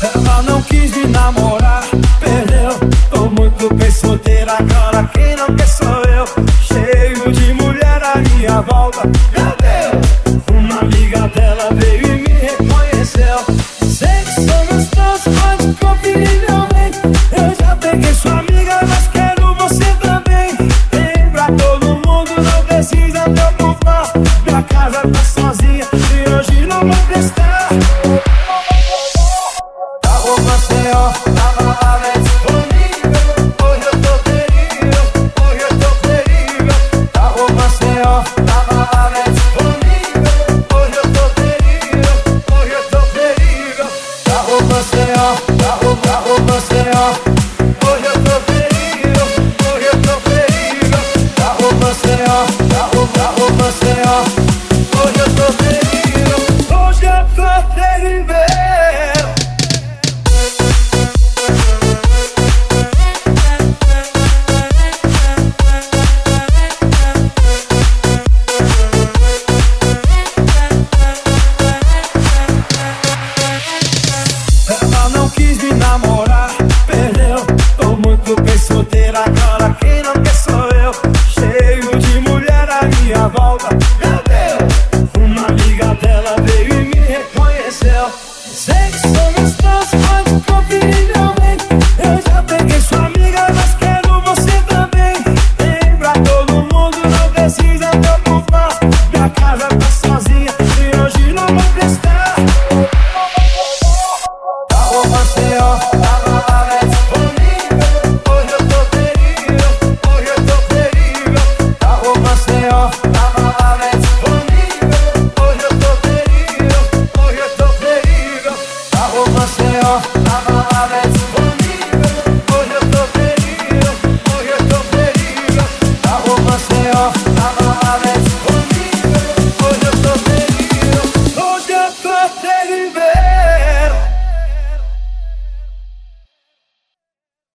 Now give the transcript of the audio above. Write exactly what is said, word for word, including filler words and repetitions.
Ela não quis me namorar, perdeu. Tô muito bem solteira, agora quem não quer sou eu. Cheio de mulher à minha volta, meu Deus. Uma amiga dela veio e me reconheceu. Sei que somos dois, pode conferir meu bem. Eu já peguei sua amiga, mas quero você também. Tem pra todo mundo, não precisa preocupar. Minha casa tá sozinha e hoje não vai prestar. Da roupa sem ó, a balada é disponível. Hoje eu tô terrível, hoje eu tô terrível. Da roupa sem ó, a balada é disponível. Hoje eu tô terrível, hoje eu tô terrível. Da roupa sem ó, da roupa, da roupa sem ó. Hoje eu tô terrível, hoje eu tô terrível. Da roupa sem ó, da roupa, da roupa sem ó. Hoje eu tô terrível, hoje eu tô terrível. Ela não quis me namorar, perdeu. Tô muito bem solteira, agora quem não quer sou eu. Cheio de mulher à minha volta, meu Deus. Uma amiga dela veio e me reconheceu. Sei que somos dois.